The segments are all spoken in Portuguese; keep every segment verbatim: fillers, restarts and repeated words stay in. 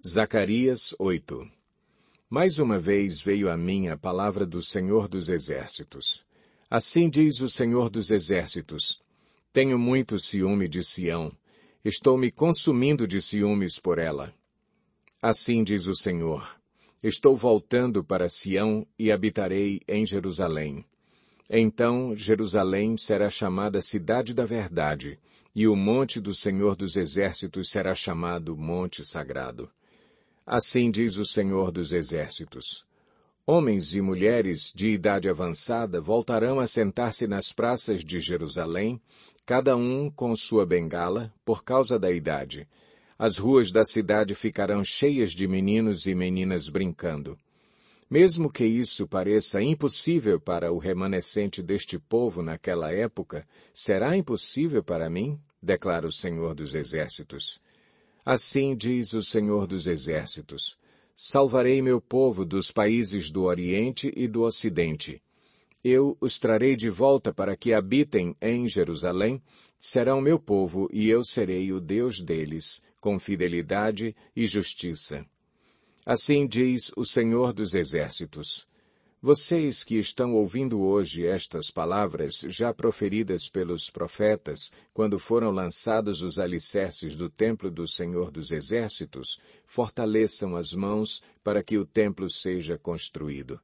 Zacarias oito. Mais uma vez veio a mim a palavra do Senhor dos Exércitos. Assim diz o Senhor dos Exércitos: Tenho muito ciúme de Sião, estou me consumindo de ciúmes por ela. Assim diz o Senhor: Estou voltando para Sião e habitarei em Jerusalém. Então Jerusalém será chamada Cidade da Verdade, e o monte do Senhor dos Exércitos será chamado Monte Sagrado. Assim diz o Senhor dos Exércitos: Homens e mulheres de idade avançada voltarão a sentar-se nas praças de Jerusalém, cada um com sua bengala, por causa da idade. As ruas da cidade ficarão cheias de meninos e meninas brincando. Mesmo que isso pareça impossível para o remanescente deste povo naquela época, será impossível para mim? Declara o Senhor dos Exércitos. Assim diz o Senhor dos Exércitos: Salvarei meu povo dos países do Oriente e do Ocidente. Eu os trarei de volta para que habitem em Jerusalém, serão meu povo e eu serei o Deus deles, com fidelidade e justiça. Assim diz o Senhor dos Exércitos: Vocês que estão ouvindo hoje estas palavras já proferidas pelos profetas, quando foram lançados os alicerces do templo do Senhor dos Exércitos, fortaleçam as mãos para que o templo seja construído.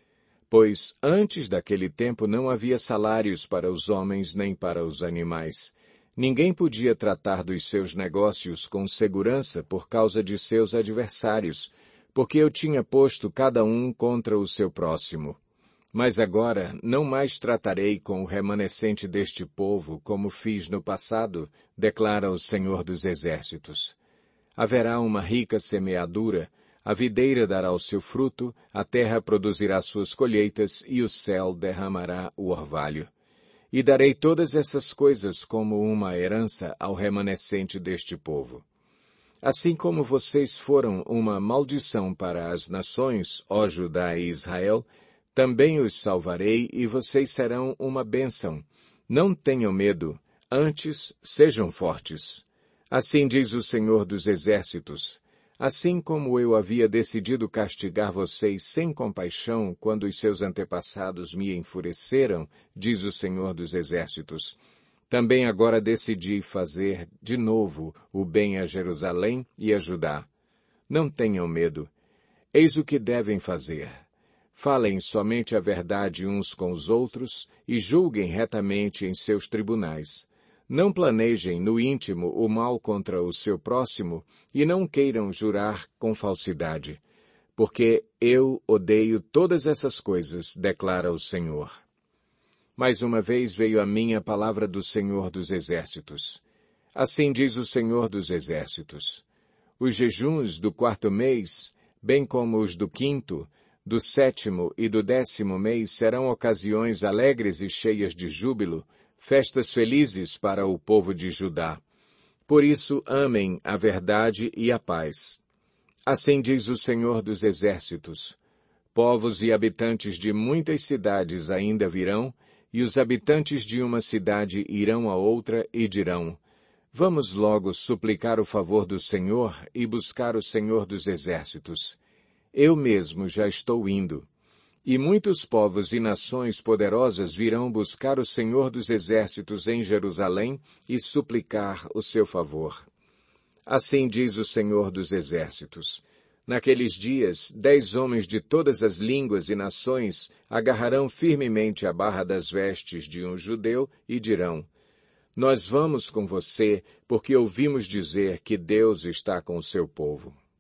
Pois antes daquele tempo não havia salários para os homens nem para os animais. Ninguém podia tratar dos seus negócios com segurança por causa de seus adversários, porque eu tinha posto cada um contra o seu próximo. Mas agora não mais tratarei com o remanescente deste povo como fiz no passado, declara o Senhor dos Exércitos. Haverá uma rica semeadura, a videira dará o seu fruto, a terra produzirá suas colheitas e o céu derramará o orvalho. E darei todas essas coisas como uma herança ao remanescente deste povo. Assim como vocês foram uma maldição para as nações, ó Judá e Israel, também os salvarei e vocês serão uma bênção. Não tenham medo, antes sejam fortes. Assim diz o Senhor dos Exércitos: Assim como eu havia decidido castigar vocês sem compaixão quando os seus antepassados me enfureceram, diz o Senhor dos Exércitos, também agora decidi fazer, de novo, o bem a Jerusalém e a Judá. Não tenham medo. Eis o que devem fazer. Falem somente a verdade uns com os outros e julguem retamente em seus tribunais. Não planejem no íntimo o mal contra o seu próximo e não queiram jurar com falsidade. Porque eu odeio todas essas coisas, declara o Senhor. Mais uma vez veio a mim a palavra do Senhor dos Exércitos. Assim diz o Senhor dos Exércitos: Os jejuns do quarto mês, bem como os do quinto, do sétimo e do décimo mês serão ocasiões alegres e cheias de júbilo, festas felizes para o povo de Judá. Por isso amem a verdade e a paz. Assim diz o Senhor dos Exércitos: Povos e habitantes de muitas cidades ainda virão, e os habitantes de uma cidade irão a outra e dirão: Vamos logo suplicar o favor do Senhor e buscar o Senhor dos Exércitos. Eu mesmo já estou indo. E muitos povos e nações poderosas virão buscar o Senhor dos Exércitos em Jerusalém e suplicar o seu favor. Assim diz o Senhor dos Exércitos: Naqueles dias, dez homens de todas as línguas e nações agarrarão firmemente a barra das vestes de um judeu e dirão: Nós vamos com você, porque ouvimos dizer que Deus está com o seu povo.